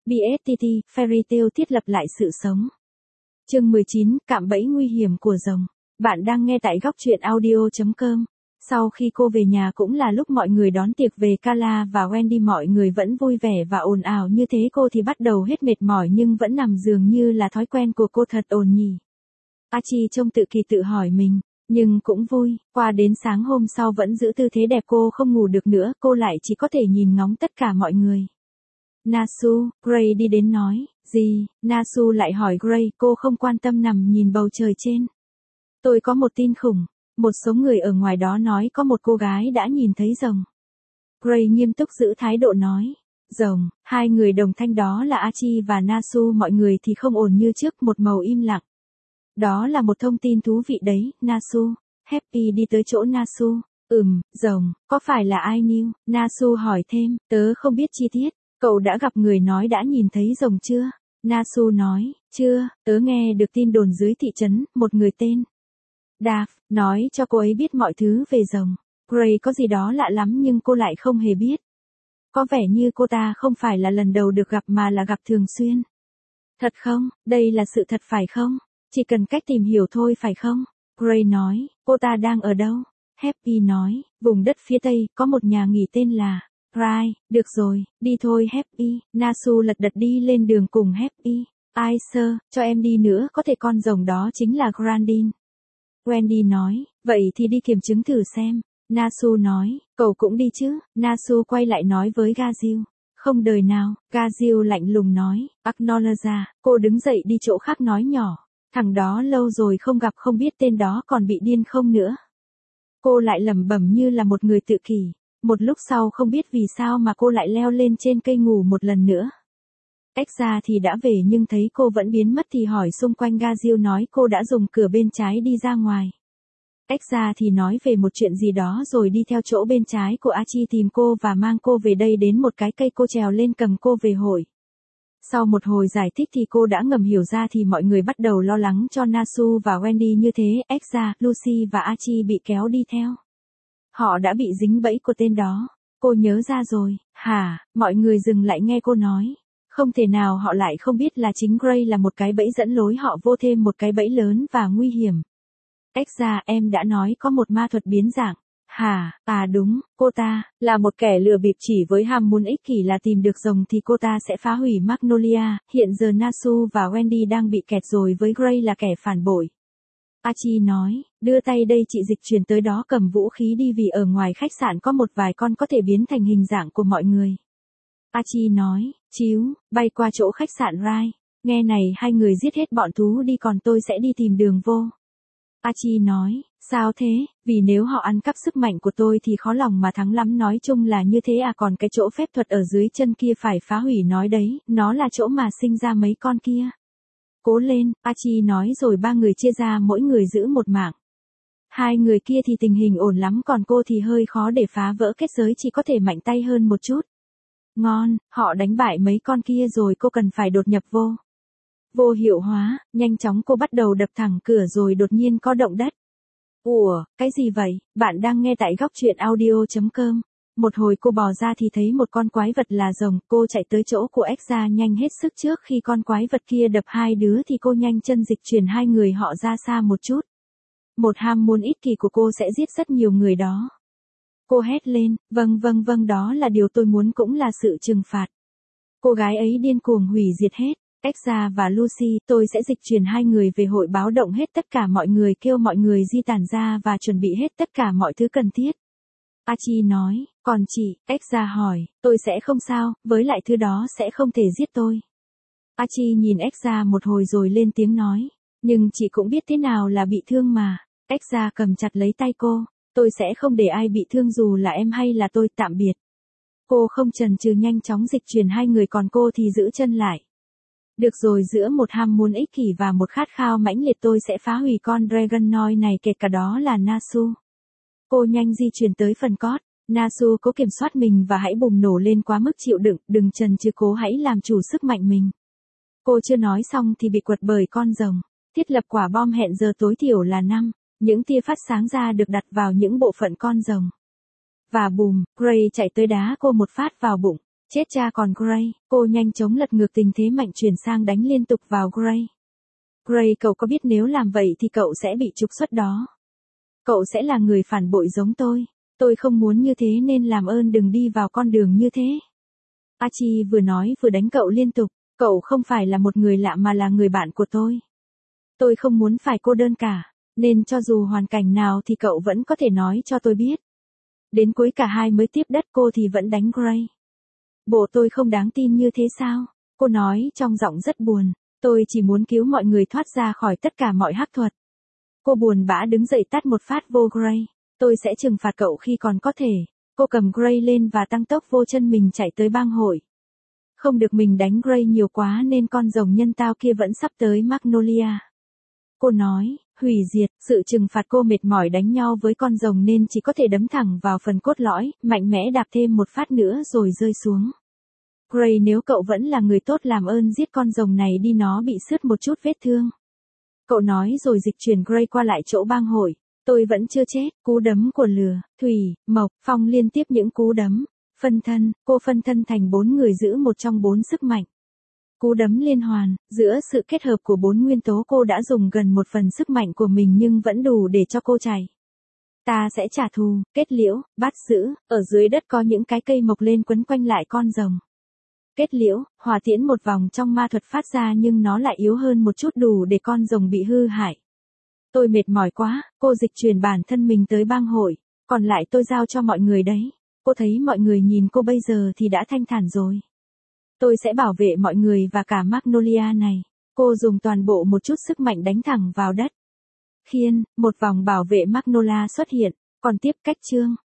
BSTT, Fairy Tail thiết lập lại sự sống. Chương 19, cạm bẫy nguy hiểm của rồng. Bạn đang nghe tại góc truyện audio.com. Sau khi cô về nhà cũng là lúc mọi người đón tiệc về Carla và Wendy, mọi người vẫn vui vẻ và ồn ào như thế, cô thì bắt đầu hết mệt mỏi nhưng vẫn nằm giường như là thói quen của cô, thật ổn nhỉ. Archie trông tự kỳ tự hỏi mình, nhưng cũng vui, qua đến sáng hôm sau vẫn giữ tư thế đẹp, cô không ngủ được nữa, cô lại chỉ có thể nhìn ngóng tất cả mọi người. Nasu, Gray đi đến nói, gì? Nasu lại hỏi Gray, cô không quan tâm nằm nhìn bầu trời trên. Tôi có một tin khủng, một số người ở ngoài đó nói có một cô gái đã nhìn thấy rồng. Gray nghiêm túc giữ thái độ nói, rồng, hai người đồng thanh đó là Archie và Nasu, mọi người thì không ổn như trước, một màu im lặng. Đó là một thông tin thú vị đấy, Nasu. Happy đi tới chỗ Nasu, rồng, có phải là ai new? Nasu hỏi thêm, tớ không biết chi tiết. Cậu đã gặp người nói đã nhìn thấy rồng chưa? Nasu nói, chưa, tớ nghe được tin đồn dưới thị trấn, một người tên Dave nói cho cô ấy biết mọi thứ về rồng. Gray có gì đó lạ lắm nhưng cô lại không hề biết. Có vẻ như cô ta không phải là lần đầu được gặp mà là gặp thường xuyên. Thật không? Đây là sự thật phải không? Chỉ cần cách tìm hiểu thôi phải không? Gray nói, cô ta đang ở đâu? Happy nói, vùng đất phía tây, có một nhà nghỉ tên là Rai, được rồi, đi thôi Happy. Nasu lật đật đi lên đường cùng Happy. Ai sơ, cho em đi nữa, có thể con rồng đó chính là Grandin. Wendy nói, vậy thì đi kiểm chứng thử xem. Nasu nói, cậu cũng đi chứ. Nasu quay lại nói với Gazil. Không đời nào, Gazil lạnh lùng nói, Acknowledge, cô đứng dậy đi chỗ khác nói nhỏ. Thằng đó lâu rồi không gặp, không biết tên đó còn bị điên không nữa. Cô lại lẩm bẩm như là một người tự kỷ. Một lúc sau không biết vì sao mà cô lại leo lên trên cây ngủ một lần nữa. Exra thì đã về nhưng thấy cô vẫn biến mất thì hỏi xung quanh. Gazil nói cô đã dùng cửa bên trái đi ra ngoài. Exra thì nói về một chuyện gì đó rồi đi theo chỗ bên trái của Archie tìm cô và mang cô về đây đến một cái cây, cô trèo lên cầm cô về hội. Sau một hồi giải thích thì cô đã ngầm hiểu ra thì mọi người bắt đầu lo lắng cho Nasu và Wendy, như thế Exra, Lucy và Archie bị kéo đi theo. Họ đã bị dính bẫy của tên đó. Cô nhớ ra rồi, hả? Mọi người dừng lại nghe cô nói. Không thể nào họ lại không biết là chính Gray là một cái bẫy dẫn lối họ vô thêm một cái bẫy lớn và nguy hiểm. Exra, em đã nói có một ma thuật biến dạng. Hả? À đúng, cô ta là một kẻ lừa bịp, chỉ với ham muốn ích kỷ là tìm được rồng thì cô ta sẽ phá hủy Magnolia. Hiện giờ Nasu và Wendy đang bị kẹt rồi với Gray là kẻ phản bội. Archie nói, đưa tay đây, chị dịch chuyển tới đó cầm vũ khí đi vì ở ngoài khách sạn có một vài con có thể biến thành hình dạng của mọi người. Archie nói, chíu, bay qua chỗ khách sạn Rai. Nghe này, hai người giết hết bọn thú đi còn tôi sẽ đi tìm đường vô. Archie nói, sao thế, vì nếu họ ăn cắp sức mạnh của tôi thì khó lòng mà thắng lắm, nói chung là như thế à, còn cái chỗ phép thuật ở dưới chân kia phải phá hủy, nói đấy, nó là chỗ mà sinh ra mấy con kia. Cố lên, Archie nói rồi ba người chia ra mỗi người giữ một mạng. Hai người kia thì tình hình ổn lắm còn cô thì hơi khó để phá vỡ kết giới, chỉ có thể mạnh tay hơn một chút. Ngon, họ đánh bại mấy con kia rồi, cô cần phải đột nhập vô hiệu hóa. Nhanh chóng cô bắt đầu đập thẳng cửa rồi đột nhiên có động đất. Ủa, cái gì vậy? Bạn đang nghe tại góc truyện audio.com. Một hồi cô bò ra thì thấy một con quái vật là rồng, cô chạy tới chỗ của Exra nhanh hết sức. Trước khi con quái vật kia đập hai đứa thì cô nhanh chân dịch chuyển hai người họ ra xa một chút. Một ham muốn ích kỷ của cô sẽ giết rất nhiều người đó. Cô hét lên, vâng, đó là điều tôi muốn, cũng là sự trừng phạt. Cô gái ấy điên cuồng hủy diệt hết. Exra và Lucy, tôi sẽ dịch chuyển hai người về hội, báo động hết tất cả mọi người, kêu mọi người di tản ra và chuẩn bị hết tất cả mọi thứ cần thiết. Archie nói, còn chị? Exra hỏi, tôi sẽ không sao, với lại thứ đó sẽ không thể giết tôi. Archie nhìn Exra một hồi rồi lên tiếng nói, nhưng chị cũng biết thế nào là bị thương mà. Exra cầm chặt lấy tay cô, tôi sẽ không để ai bị thương dù là em hay là tôi, tạm biệt. Cô không chần chừ nhanh chóng dịch chuyển hai người, còn cô thì giữ chân lại. Được rồi, giữa một ham muốn ích kỷ và một khát khao mãnh liệt tôi sẽ phá hủy con Dragonoid này, kể cả đó là Nasu. Cô nhanh di chuyển tới phần cót. Nasu cố kiểm soát mình và hãy bùng nổ lên quá mức chịu đựng, đừng chần chừ, cố hãy làm chủ sức mạnh mình. Cô chưa nói xong thì bị quật bởi con rồng. Thiết lập quả bom hẹn giờ tối thiểu là 5. Những tia phát sáng ra được đặt vào những bộ phận con rồng. Và bùm, Gray chạy tới đá cô một phát vào bụng. Chết cha còn Gray, cô nhanh chóng lật ngược tình thế mạnh chuyển sang đánh liên tục vào Gray. Gray, cậu có biết nếu làm vậy thì cậu sẽ bị trục xuất đó. Cậu sẽ là người phản bội giống tôi không muốn như thế nên làm ơn đừng đi vào con đường như thế. Archie vừa nói vừa đánh cậu liên tục, cậu không phải là một người lạ mà là người bạn của tôi. Tôi không muốn phải cô đơn cả, nên cho dù hoàn cảnh nào thì cậu vẫn có thể nói cho tôi biết. Đến cuối cả hai mới tiếp đất cô thì vẫn đánh Gray. Bộ tôi không đáng tin như thế sao? Cô nói trong giọng rất buồn, tôi chỉ muốn cứu mọi người thoát ra khỏi tất cả mọi hắc thuật. Cô buồn bã đứng dậy tát một phát vô Gray. Tôi sẽ trừng phạt cậu khi còn có thể. Cô cầm Gray lên và tăng tốc vô chân mình chạy tới bang hội. Không được mình đánh Gray nhiều quá nên con rồng nhân tao kia vẫn sắp tới Magnolia. Cô nói, hủy diệt, sự trừng phạt cô mệt mỏi đánh nhau với con rồng nên chỉ có thể đấm thẳng vào phần cốt lõi, mạnh mẽ đạp thêm một phát nữa rồi rơi xuống. Gray, nếu cậu vẫn là người tốt làm ơn giết con rồng này đi, nó bị sứt một chút vết thương. Cậu nói rồi dịch chuyển Gray qua lại chỗ bang hội. Tôi vẫn chưa chết, cú đấm của lửa, thủy, mộc, phong liên tiếp những cú đấm. Cô phân thân thành 4 người giữ một trong 4 sức mạnh. Cú đấm liên hoàn, giữa sự kết hợp của 4 nguyên tố cô đã dùng gần 1/phần sức mạnh của mình nhưng vẫn đủ để cho cô chạy. Ta sẽ trả thù, kết liễu, bắt giữ, ở dưới đất có những cái cây mọc lên quấn quanh lại con rồng. Kết liễu, hỏa tiễn một vòng trong ma thuật phát ra nhưng nó lại yếu hơn một chút đủ để con rồng bị hư hại. Tôi mệt mỏi quá, cô dịch chuyển bản thân mình tới bang hội, còn lại tôi giao cho mọi người đấy. Cô thấy mọi người nhìn cô bây giờ thì đã thanh thản rồi. Tôi sẽ bảo vệ mọi người và cả Magnolia này. Cô dùng toàn bộ một chút sức mạnh đánh thẳng vào đất. Khiên, một vòng bảo vệ Magnolia xuất hiện, còn tiếp cách chương.